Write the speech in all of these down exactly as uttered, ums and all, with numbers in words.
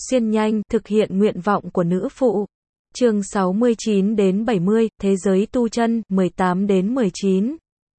xuyên nhanh, thực hiện nguyện vọng của nữ phụ. Chương sáu mươi chín đến bảy mươi, Thế giới tu chân, mười tám đến mười chín.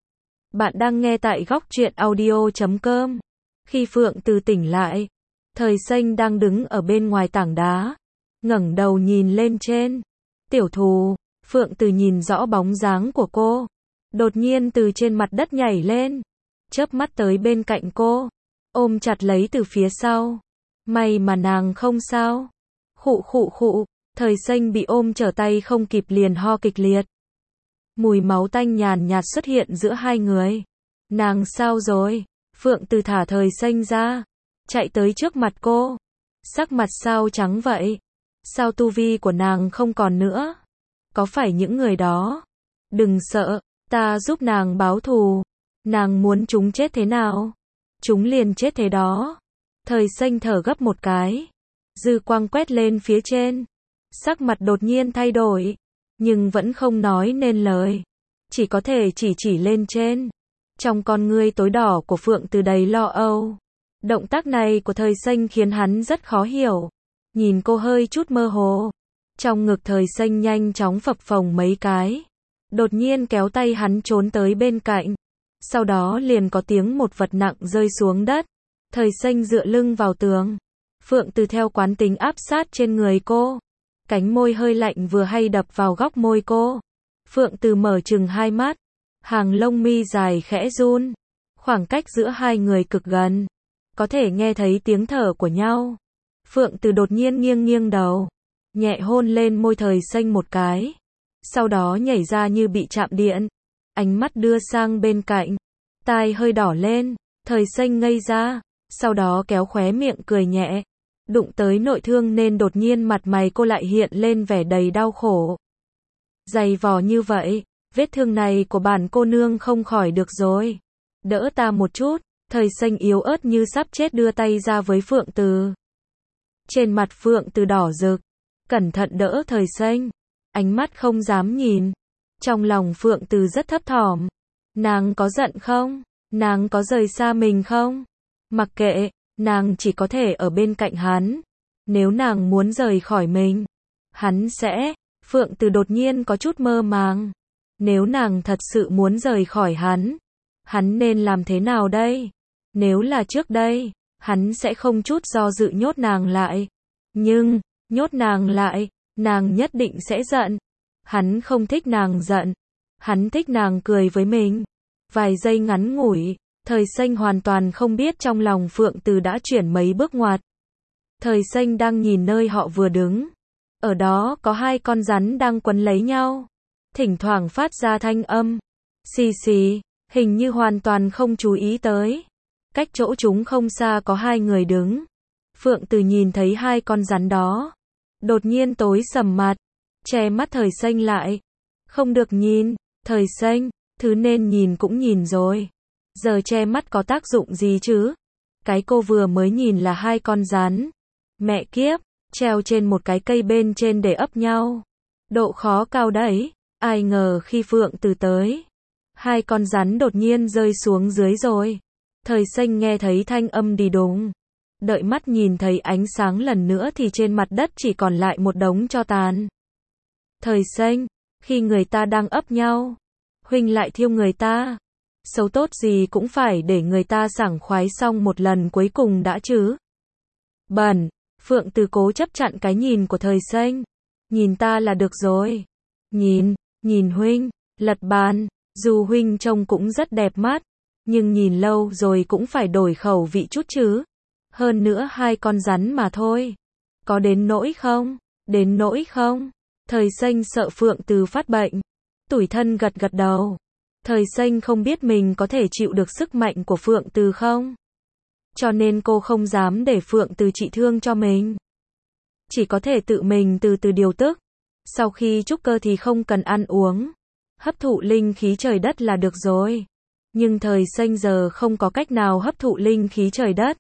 Bạn đang nghe tại góc truyện audio chấm com. Khi Phượng Từ tỉnh lại, Thời Xanh đang đứng ở bên ngoài tảng đá, ngẩng đầu nhìn lên trên. Tiểu thù, Phượng Từ nhìn rõ bóng dáng của cô, đột nhiên từ trên mặt đất nhảy lên, chớp mắt tới bên cạnh cô, ôm chặt lấy từ phía sau. May mà nàng không sao. Khụ khụ khụ, Thời Xanh bị ôm trở tay không kịp liền ho kịch liệt. Mùi máu tanh nhàn nhạt xuất hiện giữa hai người. Nàng sao rồi? Phượng Từ thả Thời Xanh ra, chạy tới trước mặt cô. Sắc mặt sao trắng vậy? Sao tu vi của nàng không còn nữa? Có phải những người đó? Đừng sợ, ta giúp nàng báo thù. Nàng muốn chúng chết thế nào? Chúng liền chết thế đó. Thời Xanh thở gấp một cái, dư quang quét lên phía trên, sắc mặt đột nhiên thay đổi, nhưng vẫn không nói nên lời, chỉ có thể chỉ chỉ lên trên. Trong con ngươi tối đỏ của Phượng Từ đầy lo âu. Động tác này của Thời Xanh khiến hắn rất khó hiểu. Nhìn cô hơi chút mơ hồ. Trong ngực Thời Xanh nhanh chóng phập phồng mấy cái, đột nhiên kéo tay hắn trốn tới bên cạnh. Sau đó liền có tiếng một vật nặng rơi xuống đất. Thời Xanh dựa lưng vào tường. Phượng Từ theo quán tính áp sát trên người cô. Cánh môi hơi lạnh vừa hay đập vào góc môi cô. Phượng Từ mở trừng hai mắt, hàng lông mi dài khẽ run. Khoảng cách giữa hai người cực gần, có thể nghe thấy tiếng thở của nhau. Phượng Từ đột nhiên nghiêng nghiêng đầu, nhẹ hôn lên môi Thời Xanh một cái, sau đó nhảy ra như bị chạm điện, ánh mắt đưa sang bên cạnh, tai hơi đỏ lên. Thời Xanh ngây ra, sau đó kéo khóe miệng cười nhẹ. Đụng tới nội thương nên đột nhiên mặt mày cô lại hiện lên vẻ đầy đau khổ. Dày vò như vậy, vết thương này của bản cô nương không khỏi được rồi. Đỡ ta một chút. Thời Xanh yếu ớt như sắp chết đưa tay ra với Phượng Từ. Trên mặt Phượng Từ đỏ rực, cẩn thận đỡ Thời Xanh, ánh mắt không dám nhìn. Trong lòng Phượng Từ rất thấp thỏm. Nàng có giận không? Nàng có rời xa mình không? Mặc kệ, nàng chỉ có thể ở bên cạnh hắn. Nếu nàng muốn rời khỏi mình, hắn sẽ... Phượng Từ đột nhiên có chút mơ màng. Nếu nàng thật sự muốn rời khỏi hắn, hắn nên làm thế nào đây? Nếu là trước đây, hắn sẽ không chút do dự nhốt nàng lại. Nhưng, nhốt nàng lại, nàng nhất định sẽ giận. Hắn không thích nàng giận. Hắn thích nàng cười với mình. Vài giây ngắn ngủi, Thời Xanh hoàn toàn không biết trong lòng Phượng Từ đã chuyển mấy bước ngoặt. Thời Xanh đang nhìn nơi họ vừa đứng. Ở đó có hai con rắn đang quấn lấy nhau. Thỉnh thoảng phát ra thanh âm. Xì xì, hình như hoàn toàn không chú ý tới. Cách chỗ chúng không xa có hai người đứng. Phượng Từ nhìn thấy hai con rắn đó, đột nhiên tối sầm mặt, che mắt Thời Xanh lại. Không được nhìn. Thời Xanh, thứ nên nhìn cũng nhìn rồi. Giờ che mắt có tác dụng gì chứ? Cái cô vừa mới nhìn là hai con rắn. Mẹ kiếp, treo trên một cái cây bên trên để ấp nhau. Độ khó cao đấy. Ai ngờ khi Phượng Từ tới, hai con rắn đột nhiên rơi xuống dưới rồi. Thời Xanh nghe thấy thanh âm đi đùng. Đợi mắt nhìn thấy ánh sáng lần nữa thì trên mặt đất chỉ còn lại một đống tro tàn. Thời Xanh, khi người ta đang ấp nhau, huynh lại thiêu người ta. Xấu tốt gì cũng phải để người ta sảng khoái xong một lần cuối cùng đã chứ. Bẩn. Phượng Từ cố chấp chặn cái nhìn của Thời Xanh. Nhìn ta là được rồi. Nhìn, nhìn huynh, lật bàn. Dù huynh trông cũng rất đẹp mắt, nhưng nhìn lâu rồi cũng phải đổi khẩu vị chút chứ. Hơn nữa hai con rắn mà thôi. Có đến nỗi không? Đến nỗi không? Thời Xanh sợ Phượng Từ phát bệnh. Tủi thân gật gật đầu. Thời Xanh không biết mình có thể chịu được sức mạnh của Phượng Từ không? Cho nên cô không dám để Phượng Từ trị thương cho mình. Chỉ có thể tự mình từ từ điều tức. Sau khi trúc cơ thì không cần ăn uống, hấp thụ linh khí trời đất là được rồi. Nhưng Thời Xanh giờ không có cách nào hấp thụ linh khí trời đất.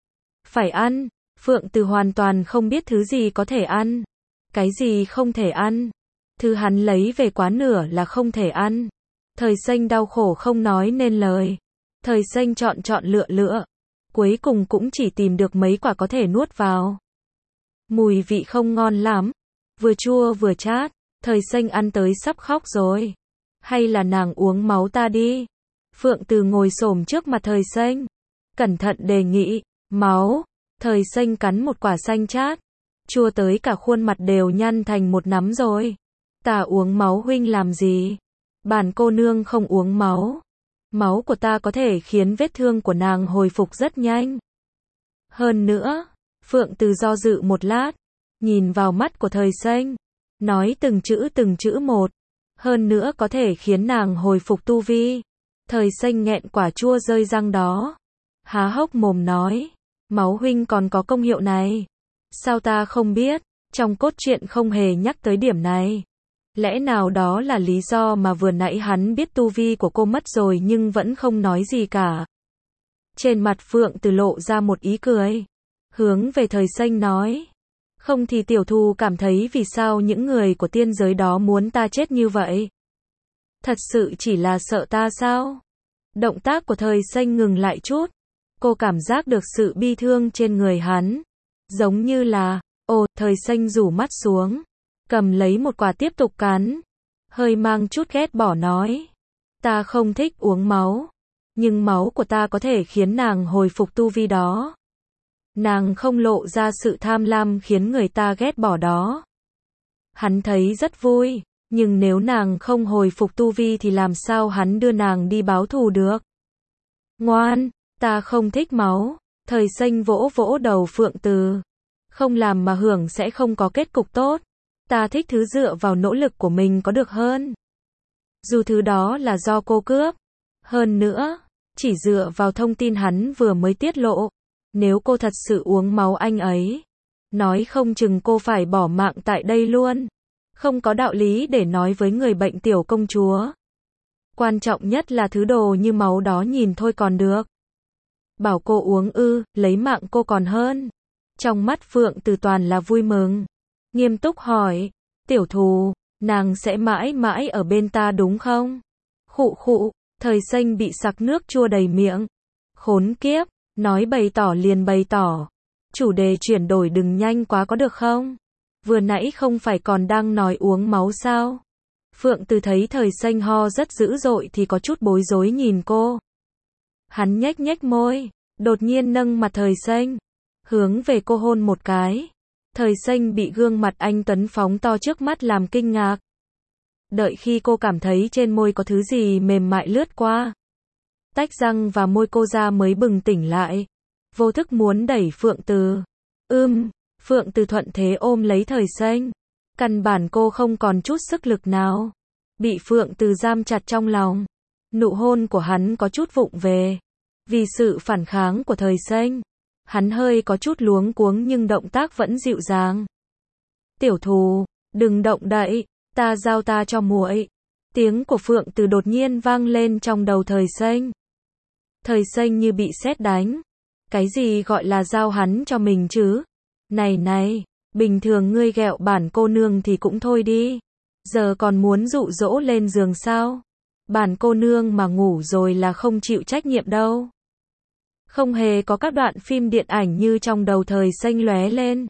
Phải ăn. Phượng Từ hoàn toàn không biết thứ gì có thể ăn, cái gì không thể ăn. Thứ hắn lấy về quá nửa là không thể ăn. Thời Xanh đau khổ không nói nên lời. Thời Xanh chọn chọn lựa lựa, cuối cùng cũng chỉ tìm được mấy quả có thể nuốt vào. Mùi vị không ngon lắm. Vừa chua vừa chát. Thời xanh ăn tới sắp khóc rồi. Hay là nàng uống máu ta đi. Phượng Từ ngồi xổm trước mặt thời xanh. Cẩn thận đề nghị. Máu. Thời xanh cắn một quả xanh chát. Chua tới cả khuôn mặt đều nhăn thành một nắm rồi. Ta uống máu huynh làm gì? Bản cô nương không uống máu. Máu của ta có thể khiến vết thương của nàng hồi phục rất nhanh. Hơn nữa, Phượng Từ do dự một lát, nhìn vào mắt của thời xanh, nói từng chữ từng chữ một. Hơn nữa có thể khiến nàng hồi phục tu vi. Thời xanh nghẹn quả chua rơi răng đó. Há hốc mồm nói, máu huynh còn có công hiệu này. Sao ta không biết, trong cốt truyện không hề nhắc tới điểm này. Lẽ nào đó là lý do mà vừa nãy hắn biết tu vi của cô mất rồi nhưng vẫn không nói gì cả. Trên mặt Phượng Từ lộ ra một ý cười. Hướng về thời xanh nói. Không thì tiểu thù cảm thấy vì sao những người của tiên giới đó muốn ta chết như vậy? Thật sự chỉ là sợ ta sao? Động tác của thời xanh ngừng lại chút. Cô cảm giác được sự bi thương trên người hắn. Giống như là, ồ, thời xanh rủ mắt xuống. Cầm lấy một quả tiếp tục cắn. Hơi mang chút ghét bỏ nói. Ta không thích uống máu. Nhưng máu của ta có thể khiến nàng hồi phục tu vi đó. Nàng không lộ ra sự tham lam khiến người ta ghét bỏ đó. Hắn thấy rất vui. Nhưng nếu nàng không hồi phục tu vi thì làm sao hắn đưa nàng đi báo thù được? Ngoan, ta không thích máu. Thời xanh vỗ vỗ đầu Phượng Từ. Không làm mà hưởng sẽ không có kết cục tốt. Ta thích thứ dựa vào nỗ lực của mình có được hơn. Dù thứ đó là do cô cướp. Hơn nữa, chỉ dựa vào thông tin hắn vừa mới tiết lộ. Nếu cô thật sự uống máu anh ấy, nói không chừng cô phải bỏ mạng tại đây luôn. Không có đạo lý để nói với người bệnh tiểu công chúa. Quan trọng nhất là thứ đồ như máu đó nhìn thôi còn được. Bảo cô uống ư, lấy mạng cô còn hơn. Trong mắt Phượng Từ toàn là vui mừng. Nghiêm túc hỏi, tiểu thù, nàng sẽ mãi mãi ở bên ta đúng không? Khụ khụ, thời xanh bị sặc nước chua đầy miệng. Khốn kiếp, nói bày tỏ liền bày tỏ. Chủ đề chuyển đổi đừng nhanh quá có được không? Vừa nãy không phải còn đang nói uống máu sao? Phượng Từ thấy thời xanh ho rất dữ dội thì có chút bối rối nhìn cô. Hắn nhếch nhếch môi, đột nhiên nâng mặt thời xanh, hướng về cô hôn một cái. Thời xanh bị gương mặt anh tuấn phóng to trước mắt làm kinh ngạc. Đợi khi cô cảm thấy trên môi có thứ gì mềm mại lướt qua, tách răng và môi cô ra mới bừng tỉnh lại. Vô thức muốn đẩy Phượng Từ. Ưm, Phượng Từ thuận thế ôm lấy thời xanh. Căn bản cô không còn chút sức lực nào. Bị Phượng Từ giam chặt trong lòng. Nụ hôn của hắn có chút vụng về. Vì sự phản kháng của thời xanh, hắn hơi có chút luống cuống nhưng động tác vẫn dịu dàng. Tiểu thù, đừng động đậy, ta giao ta cho muội. Tiếng của Phượng Từ đột nhiên vang lên trong đầu thời xanh. Thời xanh như bị sét đánh. Cái gì gọi là giao hắn cho mình chứ? Này này, bình thường ngươi ghẹo bản cô nương thì cũng thôi đi. Giờ còn muốn dụ dỗ lên giường sao? Bản cô nương mà ngủ rồi là không chịu trách nhiệm đâu. Không hề có các đoạn phim điện ảnh như trong đầu thời xanh lóe lên.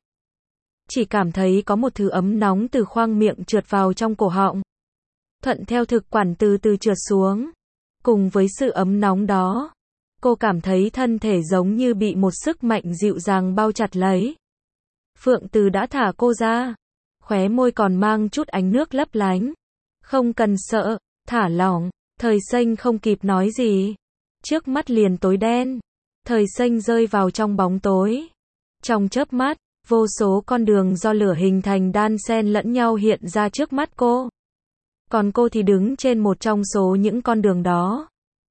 Chỉ cảm thấy có một thứ ấm nóng từ khoang miệng trượt vào trong cổ họng. Thuận theo thực quản từ từ trượt xuống. Cùng với sự ấm nóng đó, cô cảm thấy thân thể giống như bị một sức mạnh dịu dàng bao chặt lấy. Phượng Từ đã thả cô ra. Khóe môi còn mang chút ánh nước lấp lánh. Không cần sợ, thả lỏng. Thời xanh không kịp nói gì. Trước mắt liền tối đen. Thời xanh rơi vào trong bóng tối. Trong chớp mắt, vô số con đường do lửa hình thành đan xen lẫn nhau hiện ra trước mắt cô. Còn cô thì đứng trên một trong số những con đường đó.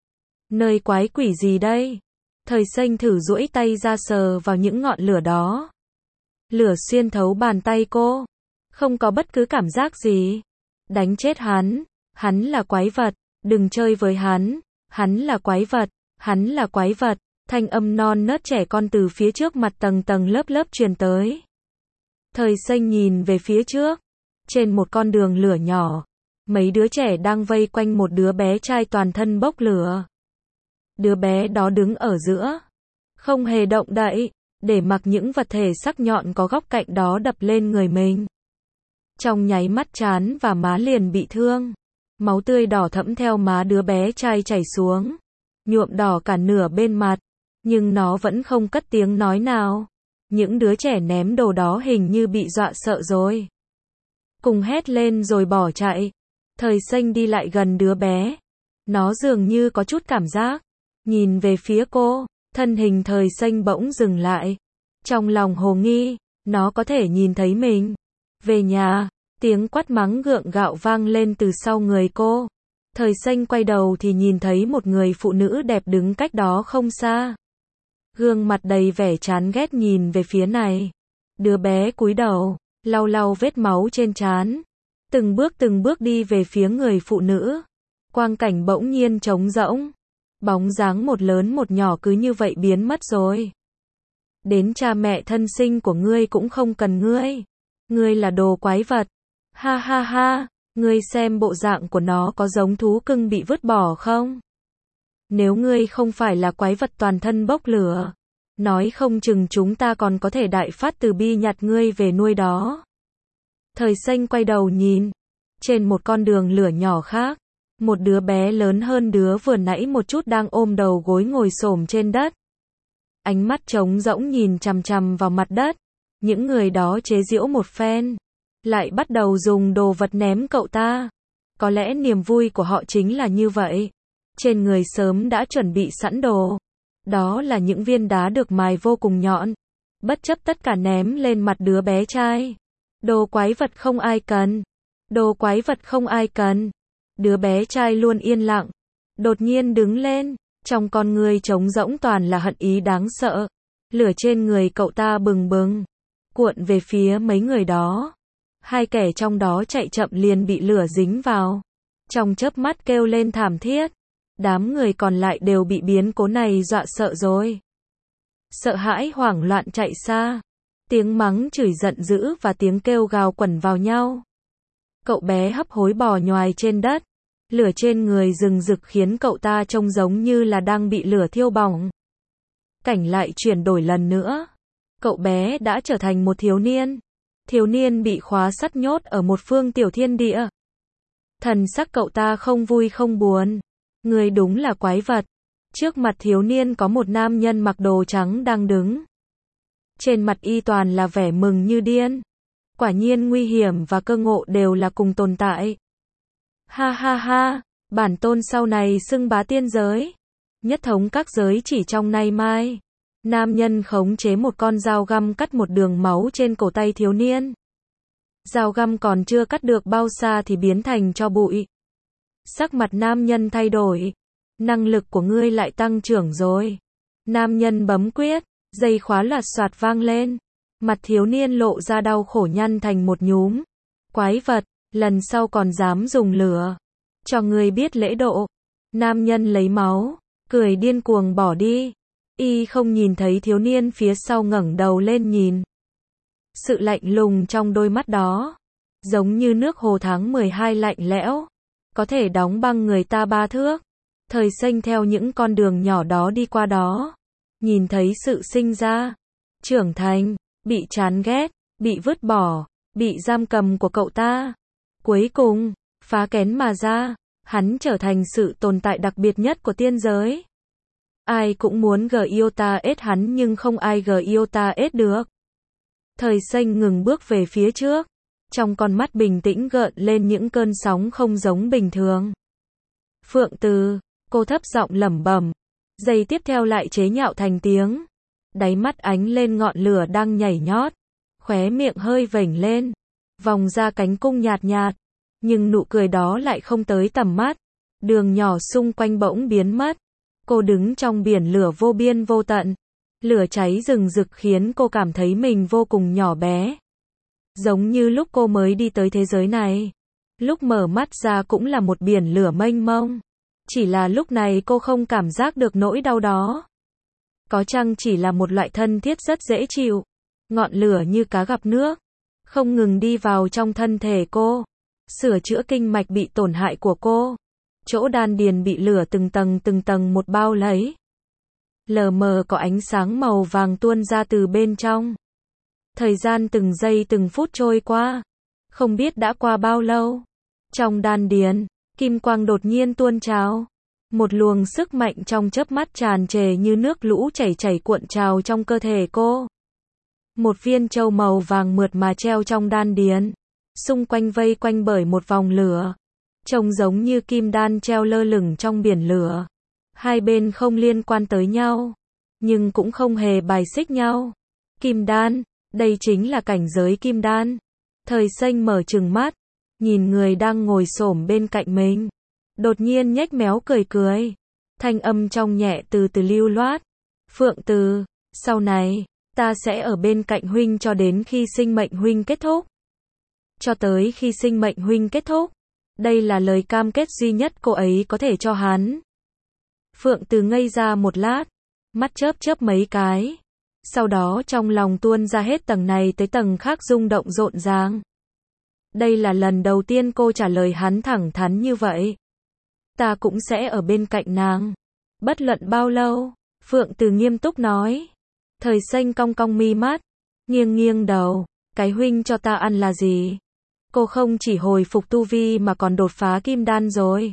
Nơi quái quỷ gì đây? Thời xanh thử duỗi tay ra sờ vào những ngọn lửa đó. Lửa xuyên thấu bàn tay cô. Không có bất cứ cảm giác gì. Đánh chết hắn. Hắn là quái vật. Đừng chơi với hắn. Hắn là quái vật. Hắn là quái vật. Thanh âm non nớt trẻ con từ phía trước mặt tầng tầng lớp lớp truyền tới. Thời xanh nhìn về phía trước. Trên một con đường lửa nhỏ, mấy đứa trẻ đang vây quanh một đứa bé trai toàn thân bốc lửa. Đứa bé đó đứng ở giữa, không hề động đậy. để mặc những vật thể sắc nhọn có góc cạnh đó đập lên người mình. Trong nháy mắt trán và má liền bị thương. Máu tươi đỏ thẫm theo má đứa bé trai chảy xuống, nhuộm đỏ cả nửa bên mặt, nhưng nó vẫn không cất tiếng nói nào. Những đứa trẻ ném đồ đó hình như bị dọa sợ rồi. Cùng hét lên rồi bỏ chạy. Thời Xanh đi lại gần đứa bé. Nó dường như có chút cảm giác. Nhìn về phía cô, thân hình Thời Xanh bỗng dừng lại. Trong lòng hồ nghi, nó có thể nhìn thấy mình. Về nhà, tiếng quát mắng gượng gạo vang lên từ sau người cô. Thời Xanh quay đầu thì nhìn thấy một người phụ nữ đẹp đứng cách đó không xa. Gương mặt đầy vẻ chán ghét nhìn về phía này. Đứa bé cúi đầu, lau lau vết máu trên trán. Từng bước từng bước đi về phía người phụ nữ. Quang cảnh bỗng nhiên trống rỗng. Bóng dáng một lớn một nhỏ cứ như vậy biến mất rồi. Đến cha mẹ thân sinh của ngươi cũng không cần ngươi. Ngươi là đồ quái vật. Ha ha ha, ngươi xem bộ dạng của nó có giống thú cưng bị vứt bỏ không? Nếu ngươi không phải là quái vật toàn thân bốc lửa, nói không chừng chúng ta còn có thể đại phát từ bi nhặt ngươi về nuôi đó. Thời Xanh quay đầu nhìn. Trên một con đường lửa nhỏ khác, một đứa bé lớn hơn đứa vừa nãy một chút đang ôm đầu gối ngồi xổm trên đất. Ánh mắt trống rỗng nhìn chằm chằm vào mặt đất. Những người đó chế giễu một phen, lại bắt đầu dùng đồ vật ném cậu ta. Có lẽ niềm vui của họ chính là như vậy. Trên người sớm đã chuẩn bị sẵn đồ. Đó là những viên đá được mài vô cùng nhọn. Bất chấp tất cả ném lên mặt đứa bé trai. Đồ quái vật không ai cần. Đồ quái vật không ai cần. Đứa bé trai luôn yên lặng. Đột nhiên đứng lên. Trong con người trống rỗng toàn là hận ý đáng sợ. Lửa trên người cậu ta bừng bừng, cuộn về phía mấy người đó. Hai kẻ trong đó chạy chậm liền bị lửa dính vào. Trong chớp mắt kêu lên thảm thiết. Đám người còn lại đều bị biến cố này dọa sợ rồi. Sợ hãi hoảng loạn chạy xa. Tiếng mắng chửi giận dữ và tiếng kêu gào quẩn vào nhau. Cậu bé hấp hối bò nhoài trên đất. Lửa trên người rừng rực khiến cậu ta trông giống như là đang bị lửa thiêu bỏng. Cảnh lại chuyển đổi lần nữa. Cậu bé đã trở thành một thiếu niên. Thiếu niên bị khóa sắt nhốt ở một phương tiểu thiên địa. Thần sắc cậu ta không vui không buồn. Người đúng là quái vật. Trước mặt thiếu niên có một nam nhân mặc đồ trắng đang đứng. Trên mặt y toàn là vẻ mừng như điên. Quả nhiên nguy hiểm và cơ ngộ đều là cùng tồn tại. Ha ha ha, bản tôn sau này xưng bá tiên giới. Nhất thống các giới chỉ trong nay mai. Nam nhân khống chế một con dao găm cắt một đường máu trên cổ tay thiếu niên. Dao găm còn chưa cắt được bao xa thì biến thành tro bụi. Sắc mặt nam nhân thay đổi. Năng lực của ngươi lại tăng trưởng rồi. Nam nhân bấm quyết, dây khóa loạt soạt vang lên. Mặt thiếu niên lộ ra đau khổ nhăn thành một nhúm. Quái vật, lần sau còn dám dùng lửa. Cho ngươi biết lễ độ. Nam nhân lấy máu, cười điên cuồng bỏ đi. Y không nhìn thấy thiếu niên phía sau ngẩng đầu lên nhìn. Sự lạnh lùng trong đôi mắt đó, giống như nước hồ tháng mười hai lạnh lẽo, có thể đóng băng người ta ba thước. Thời Xanh theo những con đường nhỏ đó đi qua đó, nhìn thấy sự sinh ra, trưởng thành, bị chán ghét, bị vứt bỏ, bị giam cầm của cậu ta. Cuối cùng, phá kén mà ra, hắn trở thành sự tồn tại đặc biệt nhất của tiên giới. Ai cũng muốn Giota-ết hắn nhưng không ai Giota-ết được. Thời Xanh ngừng bước về phía trước. Trong con mắt bình tĩnh gợn lên những cơn sóng không giống bình thường. Phượng Từ, cô thấp giọng lẩm bẩm. Giây tiếp theo lại chế nhạo thành tiếng. Đáy mắt ánh lên ngọn lửa đang nhảy nhót. Khóe miệng hơi vểnh lên. Vòng ra cánh cung nhạt nhạt. Nhưng nụ cười đó lại không tới tầm mắt. Đường nhỏ xung quanh bỗng biến mất. Cô đứng trong biển lửa vô biên vô tận. Lửa cháy rừng rực khiến cô cảm thấy mình vô cùng nhỏ bé. Giống như lúc cô mới đi tới thế giới này. Lúc mở mắt ra cũng là một biển lửa mênh mông. Chỉ là lúc này cô không cảm giác được nỗi đau đó. Có chăng chỉ là một loại thân thiết rất dễ chịu. Ngọn lửa như cá gặp nước. Không ngừng đi vào trong thân thể cô. Sửa chữa kinh mạch bị tổn hại của cô. Chỗ đan điền bị lửa từng tầng từng tầng một bao lấy. lờ mờ có ánh sáng màu vàng tuôn ra từ bên trong. Thời gian từng giây từng phút trôi qua, không biết đã qua bao lâu. Trong đan điền, kim quang đột nhiên tuôn trào. Một luồng sức mạnh trong chớp mắt tràn trề như nước lũ chảy chảy cuộn trào trong cơ thể cô. Một viên châu màu vàng mượt mà treo trong đan điền, xung quanh vây quanh bởi một vòng lửa, trông giống như kim đan treo lơ lửng trong biển lửa. Hai bên không liên quan tới nhau, nhưng cũng không hề bài xích nhau. Kim đan, đây chính là cảnh giới kim đan. Thời Xanh mở trừng mắt, nhìn người đang ngồi xổm bên cạnh mình. Đột nhiên nhếch méo cười cười. Thanh âm trong nhẹ từ từ lưu loát. Phượng Từ, sau này, ta sẽ ở bên cạnh huynh cho đến khi sinh mệnh huynh kết thúc. Cho tới khi sinh mệnh huynh kết thúc. Đây là lời cam kết duy nhất cô ấy có thể cho hắn. Phượng Từ ngây ra một lát, mắt chớp chớp mấy cái. Sau đó trong lòng tuôn ra hết tầng này tới tầng khác rung động rộn ràng. Đây là lần đầu tiên cô trả lời hắn thẳng thắn như vậy. Ta cũng sẽ ở bên cạnh nàng. Bất luận bao lâu, Phượng Từ nghiêm túc nói. Thời Xanh cong cong mi mắt, nghiêng nghiêng đầu. Cái huynh cho ta ăn là gì? Cô không chỉ hồi phục tu vi mà còn đột phá kim đan rồi.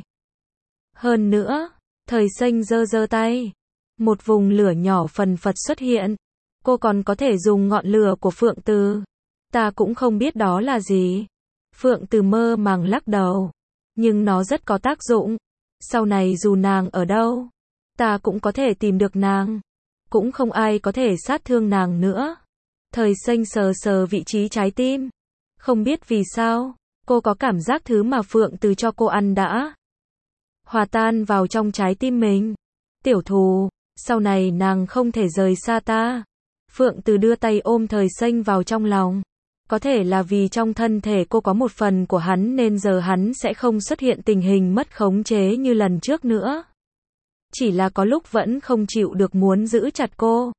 Hơn nữa, Thời Xanh giơ giơ tay. Một vùng lửa nhỏ phần phật xuất hiện. Cô còn có thể dùng ngọn lửa của Phượng Từ. Ta cũng không biết đó là gì. Phượng Từ mơ màng lắc đầu. Nhưng nó rất có tác dụng. Sau này dù nàng ở đâu, ta cũng có thể tìm được nàng. Cũng không ai có thể sát thương nàng nữa. Thời Xanh sờ sờ vị trí trái tim. Không biết vì sao, cô có cảm giác thứ mà Phượng Từ cho cô ăn đã hòa tan vào trong trái tim mình. Tiểu thù, sau này nàng không thể rời xa ta. Phượng Từ đưa tay ôm Thời Xanh vào trong lòng. Có thể là vì trong thân thể cô có một phần của hắn nên giờ hắn sẽ không xuất hiện tình hình mất khống chế như lần trước nữa. Chỉ là có lúc vẫn không chịu được muốn giữ chặt cô.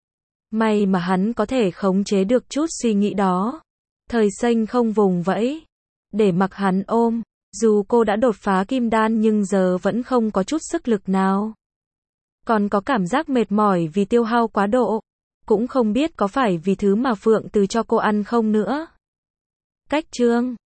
May mà hắn có thể khống chế được chút suy nghĩ đó. Thời Xanh không vùng vẫy, để mặc hắn ôm. Dù cô đã đột phá kim đan nhưng giờ vẫn không có chút sức lực nào. Còn có cảm giác mệt mỏi vì tiêu hao quá độ. Cũng không biết có phải vì thứ mà Phượng Từ cho cô ăn không nữa. Cách chương